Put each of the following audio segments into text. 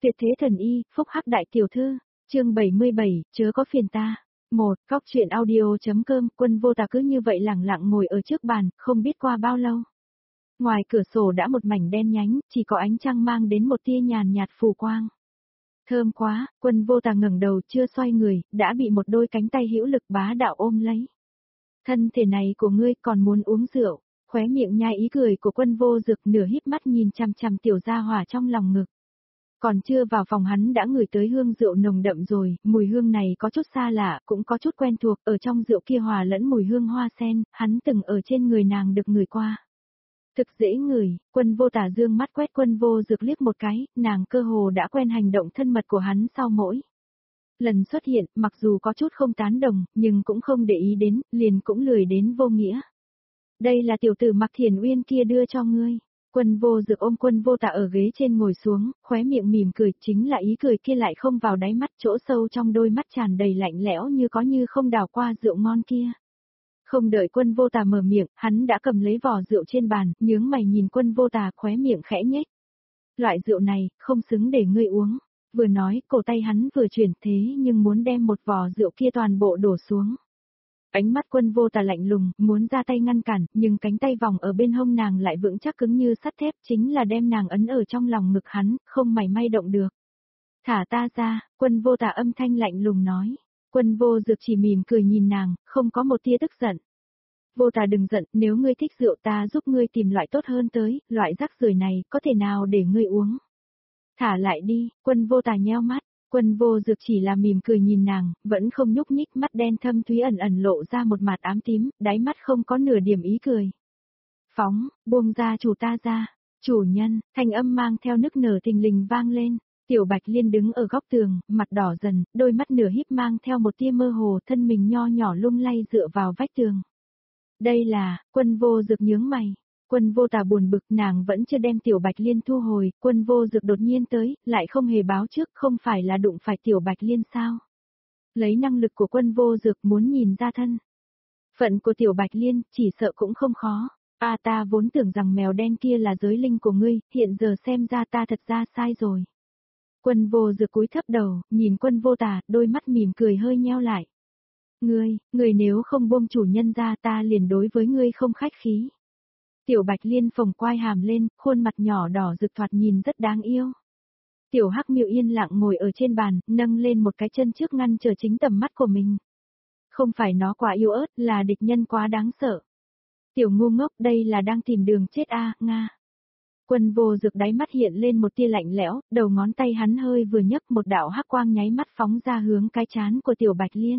Tuyệt thế thần y, phúc hắc đại tiểu thư, chương 77, chớ có phiền ta. Một, Góc truyện audio.com, Quân Vô Tà cứ như vậy lẳng lặng ngồi ở trước bàn, không biết qua bao lâu. Ngoài cửa sổ đã một mảnh đen nhánh, chỉ có ánh trăng mang đến một tia nhàn nhạt phù quang. Thơm quá, Quân Vô Tà ngẩng đầu chưa xoay người, đã bị một đôi cánh tay hữu lực bá đạo ôm lấy. Thân thể này của ngươi còn muốn uống rượu, khóe miệng nhai ý cười của Quân Vô Dực nửa híp mắt nhìn chằm chằm tiểu gia hỏa trong lòng ngực. Còn chưa vào phòng hắn đã ngửi tới hương rượu nồng đậm rồi, mùi hương này có chút xa lạ, cũng có chút quen thuộc, ở trong rượu kia hòa lẫn mùi hương hoa sen, hắn từng ở trên người nàng được ngửi qua. Thực dễ ngửi, Quân Vô Tà dương mắt quét Quân Vô Dực liếc một cái, nàng cơ hồ đã quen hành động thân mật của hắn sau mỗi lần xuất hiện, mặc dù có chút không tán đồng, nhưng cũng không để ý đến, liền cũng lười đến vô nghĩa. Đây là tiểu tử Mặc Thiền Uyên kia đưa cho ngươi. Quân Vô Dực ôm Quân Vô Tà ở ghế trên ngồi xuống, khóe miệng mỉm cười, chính là ý cười kia lại không vào đáy mắt, chỗ sâu trong đôi mắt tràn đầy lạnh lẽo như có như không đào qua rượu ngon kia. Không đợi Quân Vô Tà mở miệng, hắn đã cầm lấy vò rượu trên bàn, nhướng mày nhìn Quân Vô Tà, khóe miệng khẽ nhếch. Loại rượu này, không xứng để ngươi uống. Vừa nói, cổ tay hắn vừa chuyển thế nhưng muốn đem một vò rượu kia toàn bộ đổ xuống. Ánh mắt Quân Vô Tà lạnh lùng, muốn ra tay ngăn cản, nhưng cánh tay vòng ở bên hông nàng lại vững chắc cứng như sắt thép, chính là đem nàng ấn ở trong lòng ngực hắn, không mảy may động được. Thả ta ra, Quân Vô Tà âm thanh lạnh lùng nói. Quân Vô Dực chỉ mỉm cười nhìn nàng, không có một tia tức giận. Vô Tà đừng giận, nếu ngươi thích rượu ta giúp ngươi tìm loại tốt hơn tới, loại rác rưởi này có thể nào để ngươi uống. Thả lại đi, Quân Vô Tà nheo mắt. Quân Vô Dực chỉ là mỉm cười nhìn nàng, vẫn không nhúc nhích, mắt đen thâm thúy ẩn ẩn lộ ra một mạt ám tím, đáy mắt không có nửa điểm ý cười. Phóng, buông ra chủ ta ra, chủ nhân, thanh âm mang theo nức nở thình lình vang lên. Tiểu Bạch Liên đứng ở góc tường, mặt đỏ dần, đôi mắt nửa híp mang theo một tia mơ hồ, thân mình nho nhỏ lung lay dựa vào vách tường. Đây là, Quân Vô Dực nhướng mày. Quân Vô Tà buồn bực, nàng vẫn chưa đem Tiểu Bạch Liên thu hồi, Quân Vô Dực đột nhiên tới, lại không hề báo trước, không phải là đụng phải Tiểu Bạch Liên sao? Lấy năng lực của Quân Vô Dực muốn nhìn ra thân phận của Tiểu Bạch Liên, chỉ sợ cũng không khó. Ta vốn tưởng rằng mèo đen kia là giới linh của ngươi, hiện giờ xem ra ta thật ra sai rồi. Quân Vô Dực cúi thấp đầu, nhìn Quân Vô Tà, đôi mắt mỉm cười hơi nheo lại. Ngươi nếu không buông chủ nhân ra ta liền đối với ngươi không khách khí. Tiểu Bạch Liên phồng quai hàm lên, khuôn mặt nhỏ đỏ rực thoạt nhìn rất đáng yêu. Tiểu Hắc Miêu yên lặng ngồi ở trên bàn, nâng lên một cái chân trước ngăn trở chính tầm mắt của mình. Không phải nó quá yếu ớt, là địch nhân quá đáng sợ. Tiểu ngu ngốc, đây là đang tìm đường chết Nga. Quân Vô Dực đáy mắt hiện lên một tia lạnh lẽo, đầu ngón tay hắn hơi vừa nhấc, một đạo hắc quang nháy mắt phóng ra hướng cái trán của Tiểu Bạch Liên.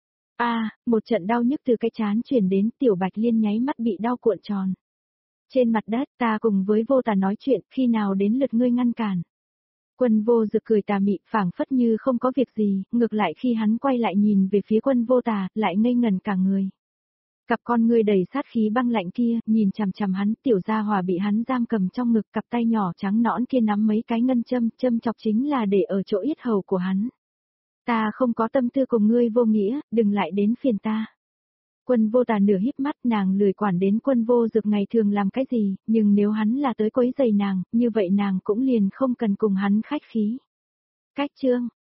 Một trận đau nhức từ cái trán truyền đến, Tiểu Bạch Liên nháy mắt bị đau cuộn tròn. Trên mặt đất, ta cùng với Vô Tà nói chuyện, khi nào đến lượt ngươi ngăn cản. Quân Vô Dực cười tà mị, phảng phất như không có việc gì, ngược lại khi hắn quay lại nhìn về phía Quân Vô Tà, lại ngây ngẩn cả người. Cặp con ngươi đầy sát khí băng lạnh kia, nhìn chằm chằm hắn, tiểu gia hỏa bị hắn giam cầm trong ngực, cặp tay nhỏ trắng nõn kia nắm mấy cái ngân châm chọc chính là để ở chỗ yết hầu của hắn. Ta không có tâm tư cùng ngươi vô nghĩa, đừng lại đến phiền ta. Quân Vô Tà nửa híp mắt, nàng lười quản đến Quân Vô Dực ngày thường làm cái gì, nhưng nếu hắn là tới quấy rầy nàng, như vậy nàng cũng liền không cần cùng hắn khách khí. Cách chương,